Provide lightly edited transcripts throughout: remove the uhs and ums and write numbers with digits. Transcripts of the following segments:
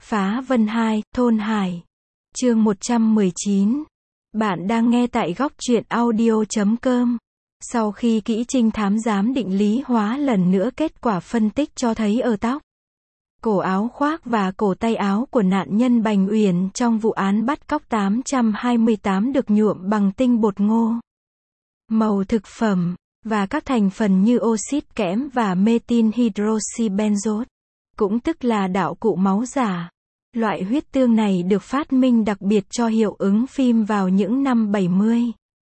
Phá Vân 2, Thôn Hải. Chương 119. Bạn đang nghe tại góc truyện audio.com. Sau khi kỹ trinh thám giám định lý hóa lần nữa kết quả phân tích cho thấy ở tóc, cổ áo khoác và cổ tay áo của nạn nhân Bành Uyển trong vụ án bắt cóc 828 được nhuộm bằng tinh bột ngô, màu thực phẩm, và các thành phần như oxit kẽm và methyl hydroxybenzoate, cũng tức là đạo cụ máu giả. Loại huyết tương này được phát minh đặc biệt cho hiệu ứng phim vào những năm 70.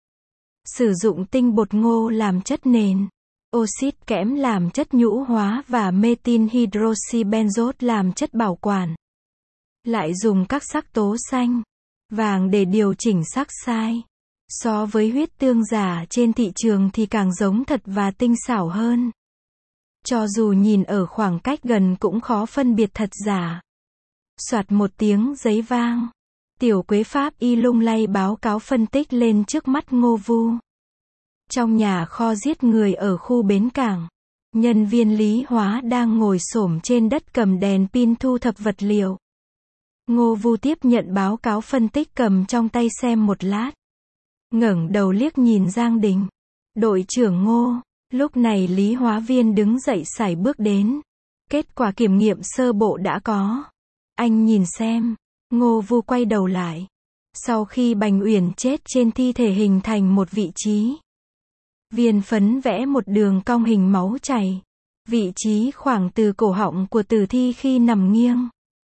Sử dụng tinh bột ngô làm chất nền, oxit kẽm làm chất nhũ hóa và methyl hydroxybenzoate làm chất bảo quản. Lại dùng các sắc tố xanh, vàng để điều chỉnh sắc sai. So với huyết tương giả trên thị trường thì càng giống thật và tinh xảo hơn. Cho dù nhìn ở khoảng cách gần cũng khó phân biệt thật giả. Soạt một tiếng giấy vang. Tiểu Quế Pháp y lung lay báo cáo phân tích lên trước mắt Ngô Vu. Trong nhà kho giết người ở khu bến cảng, nhân viên lý hóa đang ngồi xổm trên đất cầm đèn pin thu thập vật liệu. Ngô Vu tiếp nhận báo cáo phân tích cầm trong tay xem một lát. Ngẩng đầu liếc nhìn Giang Đình. Đội trưởng Ngô. Lúc này lý hóa viên đứng dậy sải bước đến. Kết quả kiểm nghiệm sơ bộ đã có. Anh nhìn xem. Ngô Vu quay đầu lại. Sau khi Bành Uyển chết trên thi thể hình thành một vị trí. Viên phấn vẽ một đường cong hình máu chảy. Vị trí khoảng từ cổ họng của tử thi khi nằm nghiêng.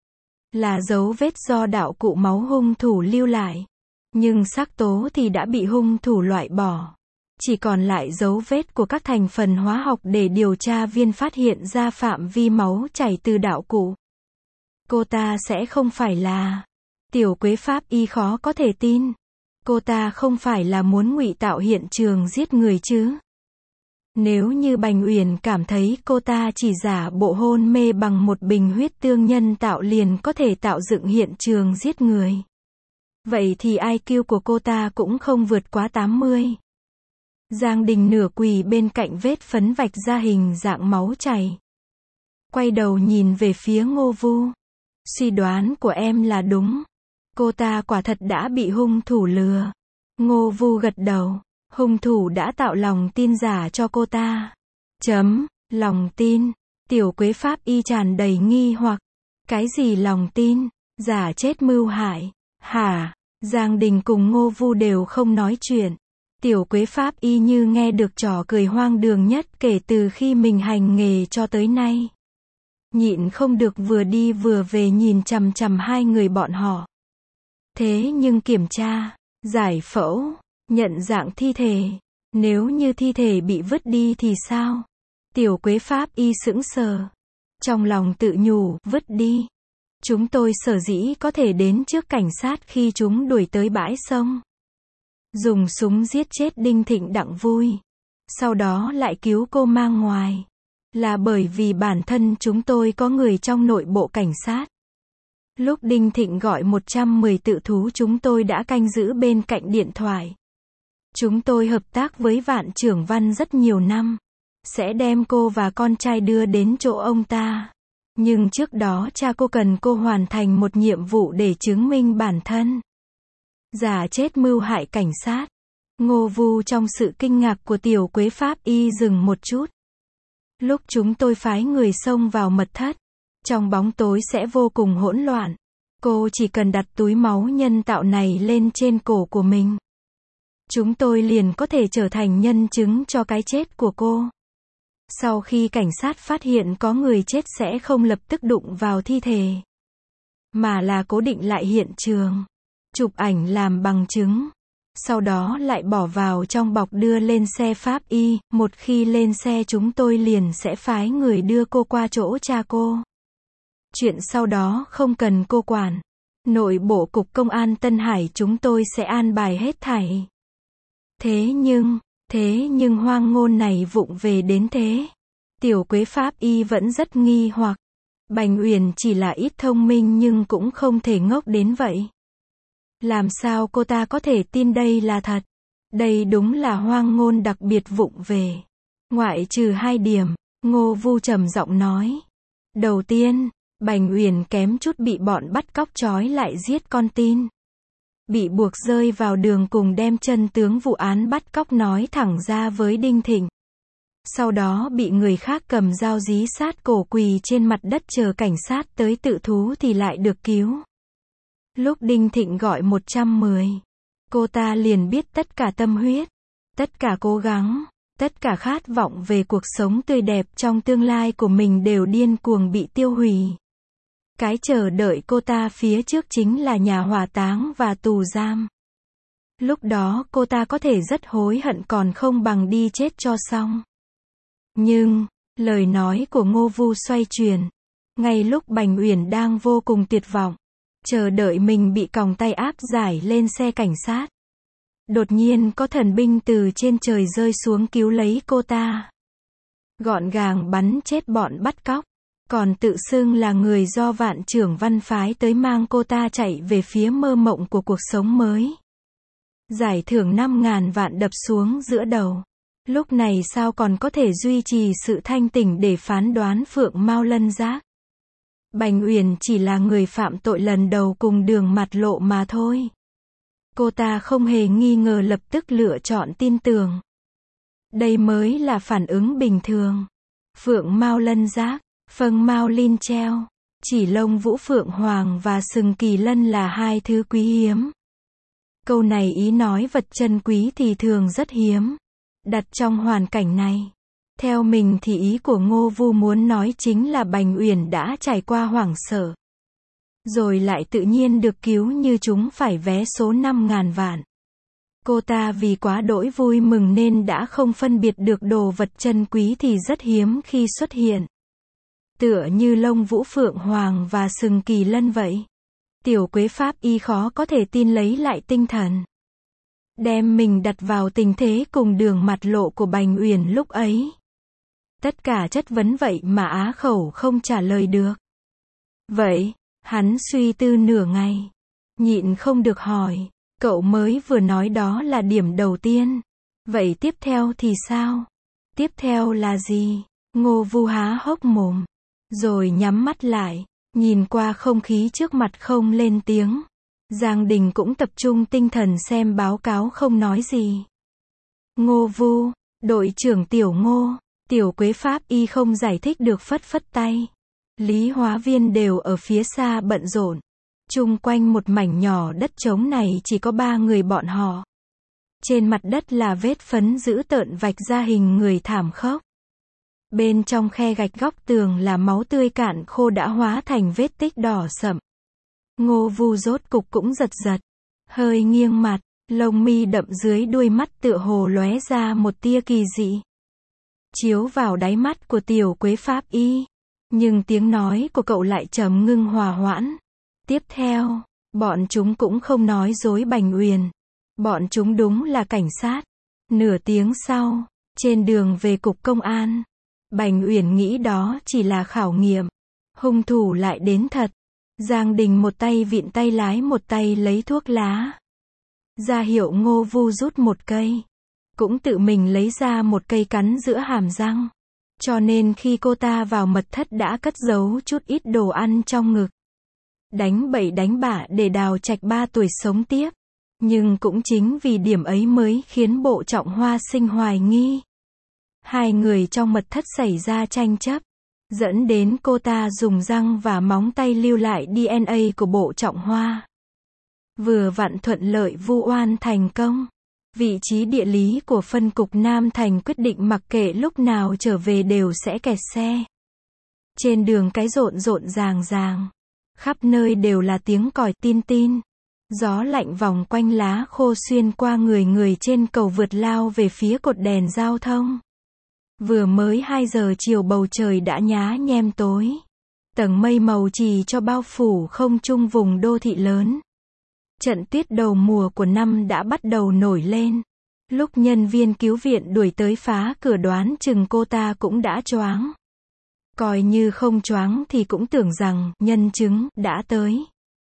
Là dấu vết do đạo cụ máu hung thủ lưu lại. Nhưng sắc tố thì đã bị hung thủ loại bỏ. Chỉ còn lại dấu vết của các thành phần hóa học để điều tra viên phát hiện ra phạm vi máu chảy từ đạo cụ. Cô ta sẽ không phải là... Tiểu Quế Pháp y khó có thể tin. Cô ta không phải là muốn ngụy tạo hiện trường giết người chứ. Nếu như Bành Uyển cảm thấy cô ta chỉ giả bộ hôn mê bằng một bình huyết tương nhân tạo liền có thể tạo dựng hiện trường giết người. Vậy thì IQ của cô ta cũng không vượt quá 80. Giang Đình nửa quỳ bên cạnh vết phấn vạch ra hình dạng máu chảy. Quay đầu nhìn về phía Ngô Vu. Suy đoán của em là đúng. Cô ta quả thật đã bị hung thủ lừa. Ngô Vu gật đầu. Hung thủ đã tạo lòng tin giả cho cô ta. Lòng tin. Tiểu Quế Pháp y tràn đầy nghi hoặc. Cái gì lòng tin? Giả chết mưu hại. Hả? Giang Đình cùng Ngô Vu đều không nói chuyện. Tiểu Quế Pháp y như nghe được trò cười hoang đường nhất kể từ khi mình hành nghề cho tới nay. Nhịn không được vừa đi vừa về nhìn chằm chằm hai người bọn họ. Thế nhưng kiểm tra, giải phẫu, nhận dạng thi thể, nếu như thi thể bị vứt đi thì sao? Tiểu Quế Pháp y sững sờ. Trong lòng tự nhủ, vứt đi. Chúng tôi sở dĩ có thể đến trước cảnh sát khi chúng đuổi tới bãi sông. Dùng súng giết chết Đinh Thịnh Đặng Vui. Sau đó lại cứu cô mang ngoài. Là bởi vì bản thân chúng tôi có người trong nội bộ cảnh sát. Lúc Đinh Thịnh gọi 110 tự thú chúng tôi đã canh giữ bên cạnh điện thoại. Chúng tôi hợp tác với Vạn Trưởng Văn rất nhiều năm. Sẽ đem cô và con trai đưa đến chỗ ông ta. Nhưng trước đó cha cô cần cô hoàn thành một nhiệm vụ để chứng minh bản thân. Giả chết mưu hại cảnh sát. Ngô Vu trong sự kinh ngạc của Tiểu Quế Pháp y dừng một chút. Lúc chúng tôi phái người xông vào mật thất, trong bóng tối sẽ vô cùng hỗn loạn. Cô chỉ cần đặt túi máu nhân tạo này lên trên cổ của mình. Chúng tôi liền có thể trở thành nhân chứng cho cái chết của cô. Sau khi cảnh sát phát hiện có người chết sẽ không lập tức đụng vào thi thể, mà là cố định lại hiện trường, chụp ảnh làm bằng chứng. Sau đó lại bỏ vào trong bọc đưa lên xe pháp y. Một khi lên xe chúng tôi liền sẽ phái người đưa cô qua chỗ cha cô. Chuyện sau đó không cần cô quản. Nội bộ cục công an Tân Hải chúng tôi sẽ an bài hết thảy. Thế nhưng hoang ngôn này vụng về đến thế. Tiểu Quế Pháp y vẫn rất nghi hoặc. Bành Uyển chỉ là ít thông minh nhưng cũng không thể ngốc đến vậy. Làm sao cô ta có thể tin đây là thật? Đây đúng là hoang ngôn đặc biệt vụng về. Ngoại trừ 2 điểm, Ngô Vu trầm giọng nói. Đầu tiên, Bành Uyển kém chút bị bọn bắt cóc trói lại giết con tin. Bị buộc rơi vào đường cùng đem chân tướng vụ án bắt cóc nói thẳng ra với Đinh Thịnh. Sau đó bị người khác cầm dao dí sát cổ quỳ trên mặt đất chờ cảnh sát tới tự thú thì lại được cứu. Lúc Đinh Thịnh gọi 110, cô ta liền biết tất cả tâm huyết, tất cả cố gắng, tất cả khát vọng về cuộc sống tươi đẹp trong tương lai của mình đều điên cuồng bị tiêu hủy. Cái chờ đợi cô ta phía trước chính là nhà hỏa táng và tù giam. Lúc đó cô ta có thể rất hối hận còn không bằng đi chết cho xong. Nhưng, lời nói của Ngô Vu xoay chuyển. Ngay lúc Bành Uyển đang vô cùng tuyệt vọng, chờ đợi mình bị còng tay áp giải lên xe cảnh sát. Đột nhiên có thần binh từ trên trời rơi xuống cứu lấy cô ta. Gọn gàng bắn chết bọn bắt cóc. Còn tự xưng là người do Vạn Trưởng Văn phái tới mang cô ta chạy về phía mơ mộng của cuộc sống mới. Giải thưởng 5.000 vạn đập xuống giữa đầu. Lúc này sao còn có thể duy trì sự thanh tỉnh để phán đoán Phượng Mao Lân Giác. Bành Uyển chỉ là người phạm tội lần đầu cùng Đường Mặt Lộ mà thôi. Cô ta không hề nghi ngờ lập tức lựa chọn tin tưởng. Đây mới là phản ứng bình thường. Phượng Mao Lân Giác, Phâng Mao Linh treo, chỉ lông vũ phượng hoàng và sừng kỳ lân là hai thứ quý hiếm. Câu này ý nói vật chân quý thì thường rất hiếm. Đặt trong hoàn cảnh này, theo mình thì ý của Ngô Vu muốn nói chính là Bành Uyển đã trải qua hoảng sợ. Rồi lại tự nhiên được cứu như chúng phải vé số 5.000 vạn. Cô ta vì quá đỗi vui mừng nên đã không phân biệt được đồ vật chân quý thì rất hiếm khi xuất hiện. Tựa như lông vũ phượng hoàng và sừng kỳ lân vậy. Tiểu Quế Pháp Y khó có thể tin lấy lại tinh thần. Đem mình đặt vào tình thế cùng Đường Mặt Lộ của Bành Uyển lúc ấy. Tất cả chất vấn vậy mà á khẩu không trả lời được. Vậy, hắn suy tư nửa ngày. Nhịn không được hỏi, cậu mới vừa nói đó là điểm đầu tiên. Vậy tiếp theo thì sao? Tiếp theo là gì? Ngô Vu há hốc mồm. Rồi nhắm mắt lại, nhìn qua không khí trước mặt không lên tiếng. Giang Đình cũng tập trung tinh thần xem báo cáo không nói gì. Ngô Vu, đội trưởng Tiểu Ngô, Tiểu Quế Pháp Y không giải thích được phất phất tay. Lý Hóa Viên đều ở phía xa bận rộn. Chung quanh một mảnh nhỏ đất trống này chỉ có 3 người bọn họ. Trên mặt đất là vết phấn dữ tợn vạch ra hình người thảm khốc. Bên trong khe gạch góc tường là máu tươi cạn khô đã hóa thành vết tích đỏ sậm. Ngô Vu rốt cục cũng giật giật, hơi nghiêng mặt, lông mi đậm dưới đuôi mắt tựa hồ lóe ra một tia kỳ dị. Chiếu vào đáy mắt của Tiểu Quế Pháp Y, nhưng tiếng nói của cậu lại trầm ngưng hòa hoãn. Tiếp theo, bọn chúng cũng không nói dối Bành Uyển. Bọn chúng đúng là cảnh sát. Nửa tiếng sau, trên đường về cục công an, Bành Uyển nghĩ đó chỉ là khảo nghiệm. Hung thủ lại đến thật. Giang Đình một tay vịn tay lái một tay lấy thuốc lá. Ra hiệu Ngô Vu rút một cây. Cũng tự mình lấy ra một cây cắn giữa hàm răng. Cho nên khi cô ta vào mật thất đã cất giấu chút ít đồ ăn trong ngực. Đánh bậy đánh bạ để Đào Trạch 3 tuổi sống tiếp. Nhưng cũng chính vì điểm ấy mới khiến Bộ Trọng Hoa sinh hoài nghi. Hai người trong mật thất xảy ra tranh chấp, dẫn đến cô ta dùng răng và móng tay lưu lại DNA của Bộ Trọng Hoa. Vừa vặn thuận lợi vu oan thành công. Vị trí địa lý của phân cục Nam Thành quyết định mặc kệ lúc nào trở về đều sẽ kẹt xe. Trên đường cái rộn rộn ràng ràng. Khắp nơi đều là tiếng còi tin tin. Gió lạnh vòng quanh lá khô xuyên qua người trên cầu vượt lao về phía cột đèn giao thông. Vừa mới 2 giờ chiều bầu trời đã nhá nhem tối. Tầng mây màu trì cho bao phủ không trung vùng đô thị lớn. Trận tuyết đầu mùa của năm đã bắt đầu nổi lên. Lúc nhân viên cứu viện đuổi tới phá cửa đoán chừng cô ta cũng đã choáng. Coi như không choáng thì cũng tưởng rằng nhân chứng đã tới.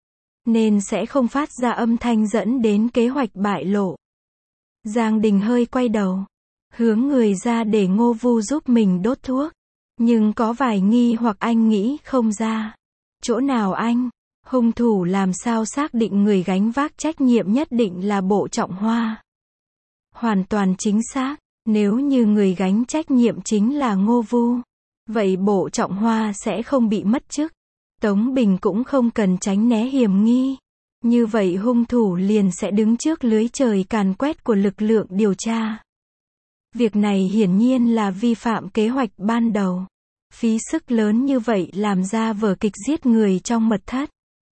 Nên sẽ không phát ra âm thanh dẫn đến kế hoạch bại lộ. Giang Đình hơi quay đầu. Hướng người ra để Ngô Vu giúp mình đốt thuốc. Nhưng có vài nghi hoặc anh nghĩ không ra. Chỗ nào anh? Hung thủ làm sao xác định người gánh vác trách nhiệm nhất định là Bộ Trọng Hoa? Hoàn toàn chính xác, nếu như người gánh trách nhiệm chính là Ngô Vu, vậy Bộ Trọng Hoa sẽ không bị mất chức. Tống Bình cũng không cần tránh né hiểm nghi. Như vậy hung thủ liền sẽ đứng trước lưới trời càn quét của lực lượng điều tra. Việc này hiển nhiên là vi phạm kế hoạch ban đầu. Phí sức lớn như vậy làm ra vở kịch giết người trong mật thất.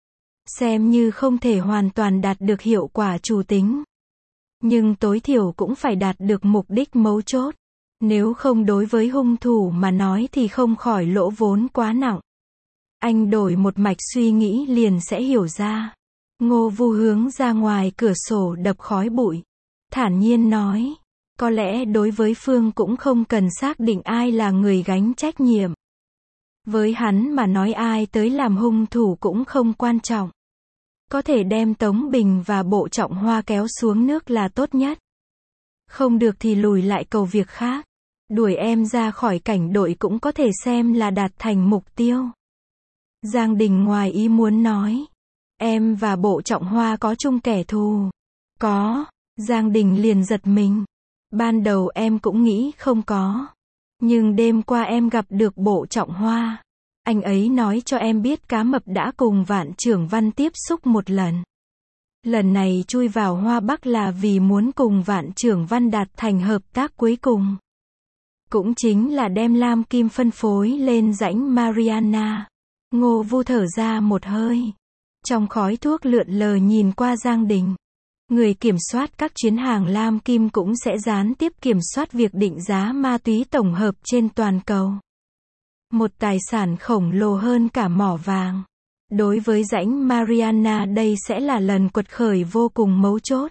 Xem như không thể hoàn toàn đạt được hiệu quả chủ tính. Nhưng tối thiểu cũng phải đạt được mục đích mấu chốt. Nếu không đối với hung thủ mà nói thì không khỏi lỗ vốn quá nặng. Anh đổi một mạch suy nghĩ liền sẽ hiểu ra. Ngô Vu hướng ra ngoài cửa sổ đập khói bụi. Thản nhiên nói. Có lẽ đối với Phương cũng không cần xác định ai là người gánh trách nhiệm. Với hắn mà nói ai tới làm hung thủ cũng không quan trọng. Có thể đem Tống Bình và Bộ Trọng Hoa kéo xuống nước là tốt nhất. Không được thì lùi lại cầu việc khác. Đuổi em ra khỏi cảnh đội cũng có thể xem là đạt thành mục tiêu. Giang Đình ngoài ý muốn nói. Em và Bộ Trọng Hoa có chung kẻ thù. Có. Giang Đình liền giật mình. Ban đầu em cũng nghĩ không có. Nhưng đêm qua em gặp được Bộ Trọng Hoa. Anh ấy nói cho em biết Cá Mập đã cùng Vạn Trưởng Văn tiếp xúc một lần. Lần này chui vào Hoa Bắc là vì muốn cùng Vạn Trưởng Văn đạt thành hợp tác cuối cùng. Cũng chính là đem Lam Kim phân phối lên rãnh Mariana. Ngô Vu thở ra một hơi. Trong khói thuốc lượn lờ nhìn qua Giang Đình. Người kiểm soát các chuyến hàng Lam Kim cũng sẽ gián tiếp kiểm soát việc định giá ma túy tổng hợp trên toàn cầu. Một tài sản khổng lồ hơn cả mỏ vàng. Đối với rãnh Mariana đây sẽ là lần quật khởi vô cùng mấu chốt.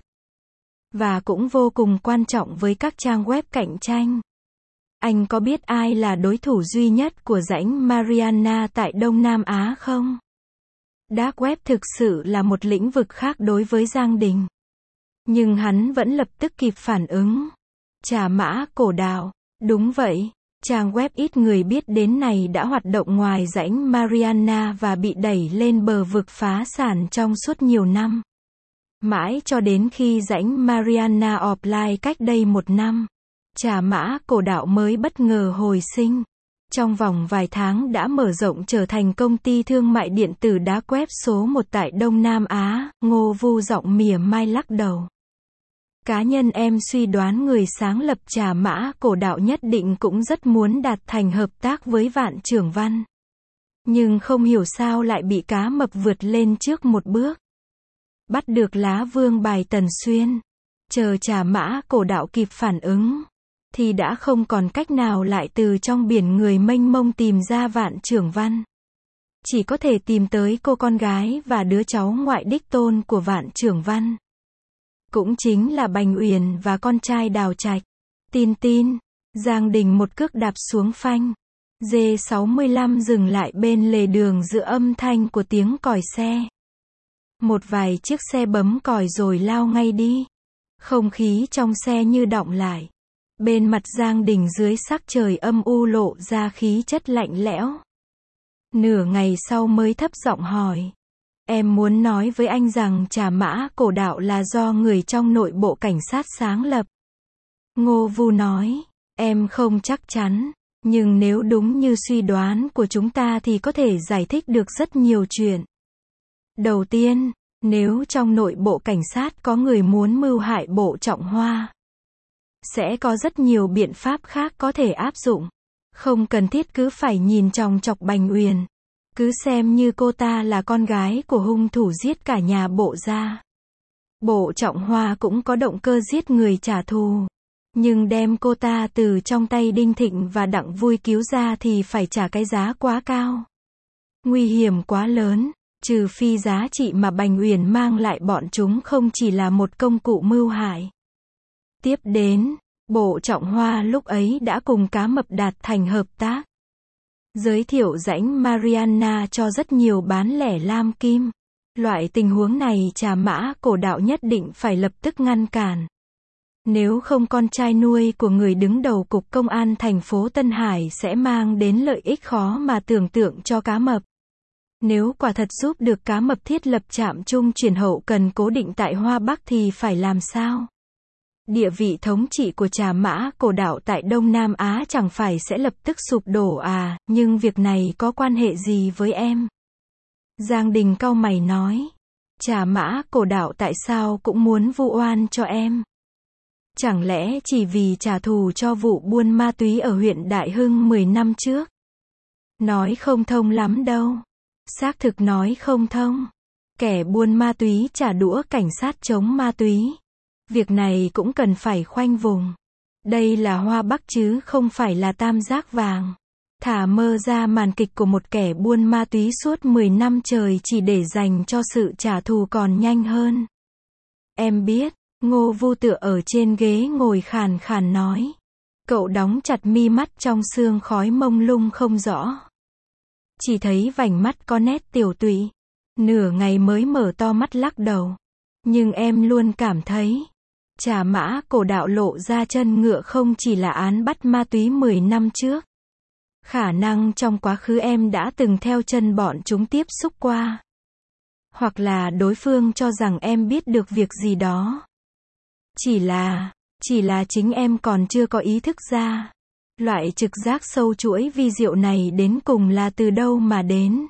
Và cũng vô cùng quan trọng với các trang web cạnh tranh. Anh có biết ai là đối thủ duy nhất của rãnh Mariana tại Đông Nam Á không? Dark web thực sự là một lĩnh vực khác đối với Giang Đình. Nhưng hắn vẫn lập tức kịp phản ứng. Trà Mã Cổ Đạo. Đúng vậy. Trang web ít người biết đến này đã hoạt động ngoài rãnh Mariana và bị đẩy lên bờ vực phá sản trong suốt nhiều năm. Mãi cho đến khi rãnh Mariana offline cách đây 1 năm. Trà Mã Cổ Đạo mới bất ngờ hồi sinh. Trong vòng vài tháng đã mở rộng trở thành công ty thương mại điện tử đá web số 1 tại Đông Nam Á. Ngô Vu giọng mỉa mai lắc đầu. Cá nhân em suy đoán người sáng lập Trà Mã Cổ Đạo nhất định cũng rất muốn đạt thành hợp tác với Vạn Trưởng Văn. Nhưng không hiểu sao lại bị Cá Mập vượt lên trước một bước. Bắt được lá vương bài Tần Xuyên. Chờ Trà Mã Cổ Đạo kịp phản ứng. Thì đã không còn cách nào lại từ trong biển người mênh mông tìm ra Vạn Trưởng Văn. Chỉ có thể tìm tới cô con gái và đứa cháu ngoại đích tôn của Vạn Trưởng Văn. Cũng chính là Bành Uyển và con trai Đào Trạch. Tin. Giang Đình một cước đạp xuống phanh. G65 dừng lại bên lề đường giữa âm thanh của tiếng còi xe. Một vài chiếc xe bấm còi rồi lao ngay đi. Không khí trong xe như đọng lại. Bên mặt Giang Đình dưới sắc trời âm u lộ ra khí chất lạnh lẽo. Nửa ngày sau mới thấp giọng hỏi. Em muốn nói với anh rằng Trà Mã Cổ Đạo là do người trong nội bộ cảnh sát sáng lập. Ngô Vu nói. Em không chắc chắn. Nhưng nếu đúng như suy đoán của chúng ta thì có thể giải thích được rất nhiều chuyện. Đầu tiên, nếu trong nội bộ cảnh sát có người muốn mưu hại Bộ Trọng Hoa, sẽ có rất nhiều biện pháp khác có thể áp dụng. Không cần thiết cứ phải nhìn chòng chọc Bành Uyển. Cứ xem như cô ta là con gái của hung thủ giết cả nhà Bộ gia. Bộ Trọng Hoa cũng có động cơ giết người trả thù. Nhưng đem cô ta từ trong tay Đinh Thịnh và Đặng Vui cứu ra thì phải trả cái giá quá cao. Nguy hiểm quá lớn, trừ phi giá trị mà Bành Uyển mang lại bọn chúng không chỉ là một công cụ mưu hại. Tiếp đến, Bộ Trọng Hoa lúc ấy đã cùng Cá Mập đạt thành hợp tác. Giới thiệu rãnh Mariana cho rất nhiều bán lẻ lam kim. Loại tình huống này Trà Mã Cổ Đạo nhất định phải lập tức ngăn cản. Nếu không con trai nuôi của người đứng đầu Cục Công an thành phố Tân Hải sẽ mang đến lợi ích khó mà tưởng tượng cho Cá Mập. Nếu quả thật giúp được Cá Mập thiết lập trạm trung chuyển hậu cần cố định tại Hoa Bắc thì phải làm sao? Địa vị thống trị của Trà Mã Cổ Đạo tại Đông Nam Á chẳng phải sẽ lập tức sụp đổ à, nhưng việc này có quan hệ gì với em? Giang Đình cau mày nói. Trà Mã Cổ Đạo tại sao cũng muốn vu oan cho em? Chẳng lẽ chỉ vì trả thù cho vụ buôn ma túy ở huyện Đại Hưng 10 năm trước? Nói không thông lắm đâu. Xác thực nói không thông. Kẻ buôn ma túy trả đũa cảnh sát chống ma túy. Việc này cũng cần phải khoanh vùng. Đây là Hoa Bắc chứ không phải là Tam Giác Vàng. Thả mơ ra màn kịch của một kẻ buôn ma túy suốt 10 năm trời chỉ để dành cho sự trả thù còn nhanh hơn. Em biết, Ngô Vu tựa ở trên ghế ngồi khàn khàn nói. Cậu đóng chặt mi mắt trong sương khói mông lung không rõ. Chỉ thấy vành mắt có nét tiểu tụy. Nửa ngày mới mở to mắt lắc đầu. Nhưng em luôn cảm thấy, Trà Mã Cổ Đạo lộ ra chân ngựa không chỉ là án bắt ma túy 10 năm trước. Khả năng trong quá khứ em đã từng theo chân bọn chúng tiếp xúc qua. Hoặc là đối phương cho rằng em biết được việc gì đó. Chỉ là chính em còn chưa có ý thức ra. Loại trực giác sâu chuỗi vi diệu này đến cùng là từ đâu mà đến?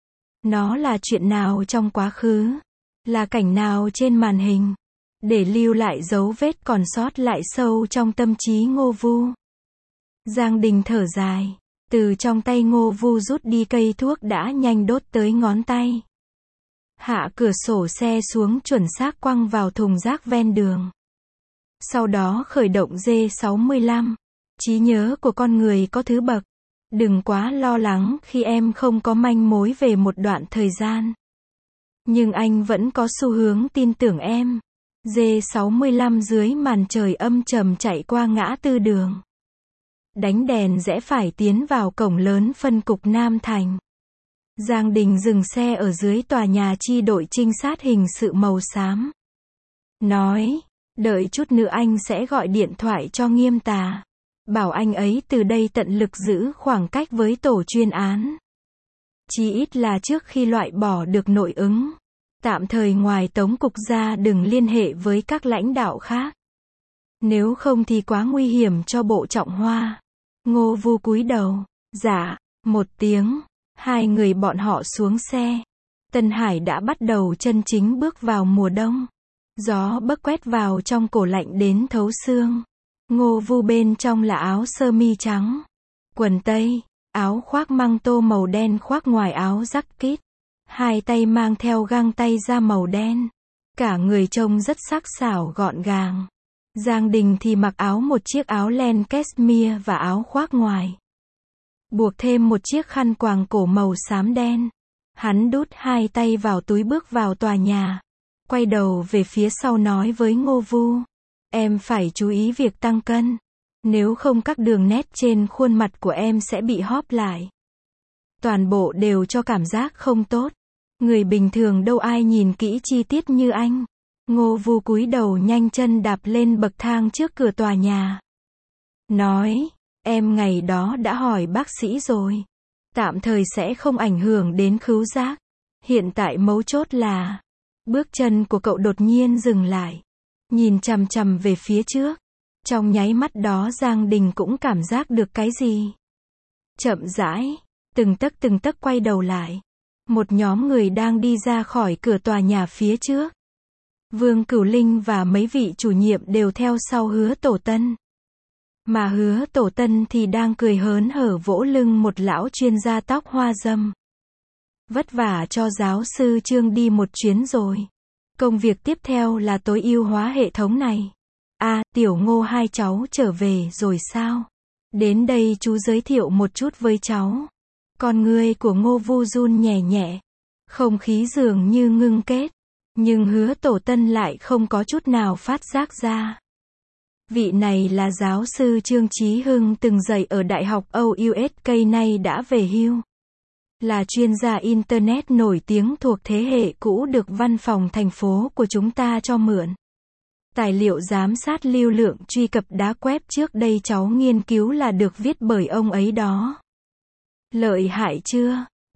Nó là chuyện nào trong quá khứ? Là cảnh nào trên màn hình? Để lưu lại dấu vết còn sót lại sâu trong tâm trí Ngô Vu. Giang Đình thở dài. Từ trong tay Ngô Vu rút đi cây thuốc đã nhanh đốt tới ngón tay. Hạ cửa sổ xe xuống chuẩn xác quăng vào thùng rác ven đường. Sau đó khởi động G65. Trí nhớ của con người có thứ bậc. Đừng quá lo lắng khi em không có manh mối về một đoạn thời gian. Nhưng anh vẫn có xu hướng tin tưởng em. G65 dưới màn trời âm trầm chạy qua ngã tư đường. Đánh đèn rẽ phải tiến vào cổng lớn phân cục Nam Thành. Giang Đình dừng xe ở dưới tòa nhà chi đội trinh sát hình sự màu xám. Nói, đợi chút nữa anh sẽ gọi điện thoại cho Nghiêm Tà. Bảo anh ấy từ đây tận lực giữ khoảng cách với tổ chuyên án. Chí ít là trước khi loại bỏ được nội ứng. Tạm thời ngoài Tống cục ra đừng liên hệ với các lãnh đạo khác. Nếu không thì quá nguy hiểm cho Bộ Trọng Hoa. Ngô Vu cúi đầu. Dạ, một tiếng. Hai người bọn họ xuống xe. Tân Hải đã bắt đầu chân chính bước vào mùa đông. Gió bấc quét vào trong cổ lạnh đến thấu xương. Ngô Vu bên trong là áo sơ mi trắng, quần tây, áo khoác măng tô màu đen khoác ngoài áo jacket. Hai tay mang theo găng tay da màu đen. Cả người trông rất sắc sảo gọn gàng. Giang Đình thì mặc một chiếc áo len cashmere và áo khoác ngoài. Buộc thêm một chiếc khăn quàng cổ màu xám đen. Hắn đút hai tay vào túi bước vào tòa nhà. Quay đầu về phía sau nói với Ngô Vu. Em phải chú ý việc tăng cân. Nếu không các đường nét trên khuôn mặt của em sẽ bị hóp lại. Toàn bộ đều cho cảm giác không tốt. Người bình thường đâu ai nhìn kỹ chi tiết như anh. Ngô Vu cúi đầu nhanh chân đạp lên bậc thang trước cửa tòa nhà. Nói, em ngày đó đã hỏi bác sĩ rồi. Tạm thời sẽ không ảnh hưởng đến khứu giác. Hiện tại mấu chốt là, bước chân của cậu đột nhiên dừng lại. Nhìn chằm chằm về phía trước. Trong nháy mắt đó Giang Đình cũng cảm giác được cái gì. Chậm rãi, từng tấc quay đầu lại. Một nhóm người đang đi ra khỏi cửa tòa nhà phía trước. Vương Cửu Linh và mấy vị chủ nhiệm đều theo sau Hứa Tổ Tân. Mà Hứa Tổ Tân thì đang cười hớn hở vỗ lưng một lão chuyên gia tóc hoa râm. Vất vả cho giáo sư Trương đi một chuyến rồi. Công việc tiếp theo là tối ưu hóa hệ thống này. Tiểu Ngô hai cháu trở về rồi sao? Đến đây chú giới thiệu một chút với cháu. Con người của Ngô Vu run nhẹ nhẹ. Không khí dường như ngưng kết. Nhưng Hứa Tổ Tân lại không có chút nào phát giác ra. Vị này là giáo sư Trương Chí Hưng từng dạy ở Đại học OUSK nay đã về hưu. Là chuyên gia Internet nổi tiếng thuộc thế hệ cũ được văn phòng thành phố của chúng ta cho mượn. Tài liệu giám sát lưu lượng truy cập đá web trước đây cháu nghiên cứu là được viết bởi ông ấy đó. Lợi hại chưa?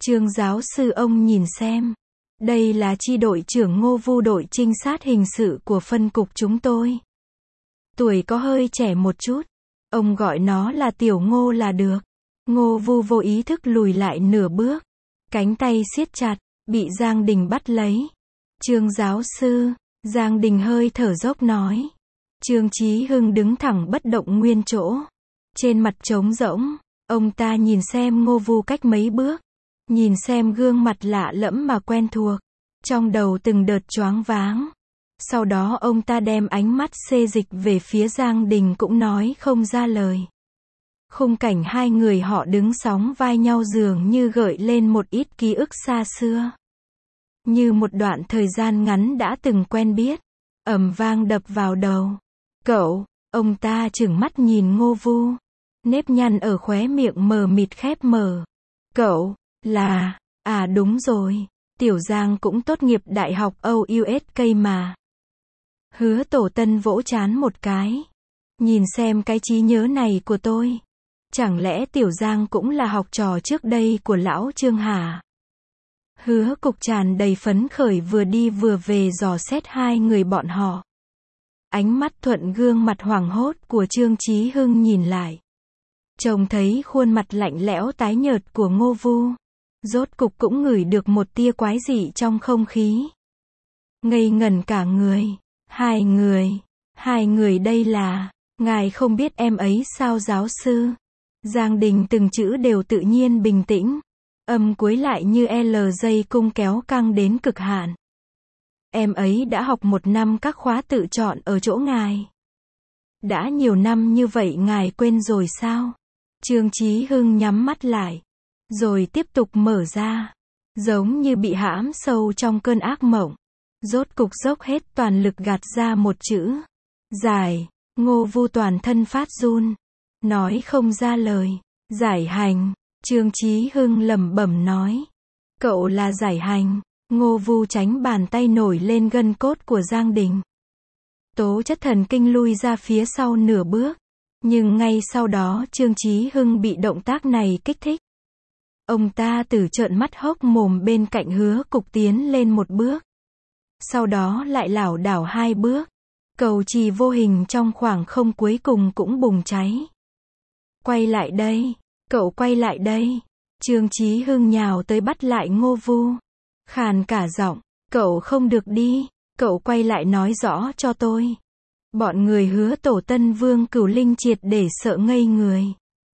Trương giáo sư ông nhìn xem. Đây là chi đội trưởng Ngô Vu đội trinh sát hình sự của phân cục chúng tôi. Tuổi có hơi trẻ một chút. Ông gọi nó là Tiểu Ngô là được. Ngô Vu vô ý thức lùi lại nửa bước. Cánh tay siết chặt, bị Giang Đình bắt lấy. Trương giáo sư, Giang Đình hơi thở dốc nói. Trương Chí Hưng đứng thẳng bất động nguyên chỗ. Trên mặt trống rỗng, ông ta nhìn xem Ngô Vu cách mấy bước. Nhìn xem gương mặt lạ lẫm mà quen thuộc. Trong đầu từng đợt choáng váng. Sau đó ông ta đem ánh mắt xê dịch về phía Giang Đình cũng nói không ra lời. Khung cảnh hai người họ đứng sóng vai nhau dường như gợi lên một ít ký ức xa xưa. Như một đoạn thời gian ngắn đã từng quen biết. Ầm vang đập vào đầu. Cậu, ông ta trừng mắt nhìn Ngô Vu. Nếp nhăn ở khóe miệng mờ mịt khép mở. Cậu, là, đúng rồi. Tiểu Giang cũng tốt nghiệp đại học OUSK mà. Hứa Tổ Tân vỗ trán một cái. Nhìn xem cái trí nhớ này của tôi. Chẳng lẽ Tiểu Giang cũng là học trò trước đây của lão Trương hả? Hứa Cục tràn đầy phấn khởi vừa đi vừa về dò xét hai người bọn họ. Ánh mắt thuận gương mặt hoảng hốt của Trương Chí Hưng nhìn lại. Trông thấy khuôn mặt lạnh lẽo tái nhợt của Ngô Vu. Rốt cục cũng ngửi được một tia quái dị trong không khí. Ngây ngẩn cả người. Hai người đây là, ngài không biết em ấy sao giáo sư? Giang Đình từng chữ đều tự nhiên bình tĩnh. Âm cuối lại như L dây cung kéo căng đến cực hạn. Em ấy đã học 1 năm các khóa tự chọn ở chỗ ngài. Đã nhiều năm như vậy ngài quên rồi sao? Trương Chí Hưng nhắm mắt lại. Rồi tiếp tục mở ra. Giống như bị hãm sâu trong cơn ác mộng. Rốt cục dốc hết toàn lực gạt ra một chữ. Giải. Ngô Vu toàn thân phát run. Nói không ra lời. Giải hành. Trương Chí Hưng lẩm bẩm nói. Cậu là Giải hành. Ngô Vu tránh bàn tay nổi lên gân cốt của Giang Đình. Tố chất thần kinh lui ra phía sau nửa bước. Nhưng ngay sau đó Trương Chí Hưng bị động tác này kích thích. Ông ta từ trợn mắt hốc mồm bên cạnh Hứa Cục tiến lên một bước. Sau đó lại lảo đảo 2 bước. Cầu trì vô hình trong khoảng không cuối cùng cũng bùng cháy. Quay lại đây. Cậu quay lại đây. Trương Chí Hưng nhào tới bắt lại Ngô Vu. Khàn cả giọng. Cậu không được đi. Cậu quay lại nói rõ cho tôi. Bọn người Hứa Tổ Tân Vương Cửu Linh triệt để sợ ngây người.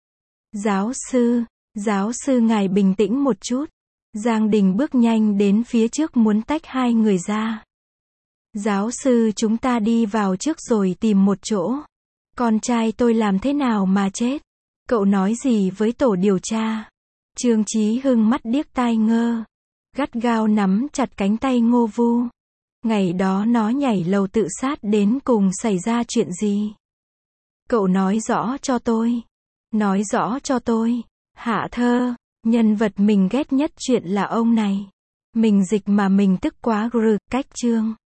Giáo sư ngài bình tĩnh một chút. Giang Đình bước nhanh đến phía trước muốn tách hai người ra. Giáo sư chúng ta đi vào trước rồi tìm một chỗ. Con trai tôi làm thế nào mà chết? Cậu nói gì với tổ điều tra? Trương Chí Hưng mắt điếc tai ngơ. Gắt gao nắm chặt cánh tay Ngô Vu. Ngày đó nó nhảy lầu tự sát đến cùng xảy ra chuyện gì? Cậu nói rõ cho tôi. Nói rõ cho tôi. Hạ Thơ, nhân vật mình ghét nhất chuyện là ông này. Mình dịch mà mình tức quá gừ, cách chương.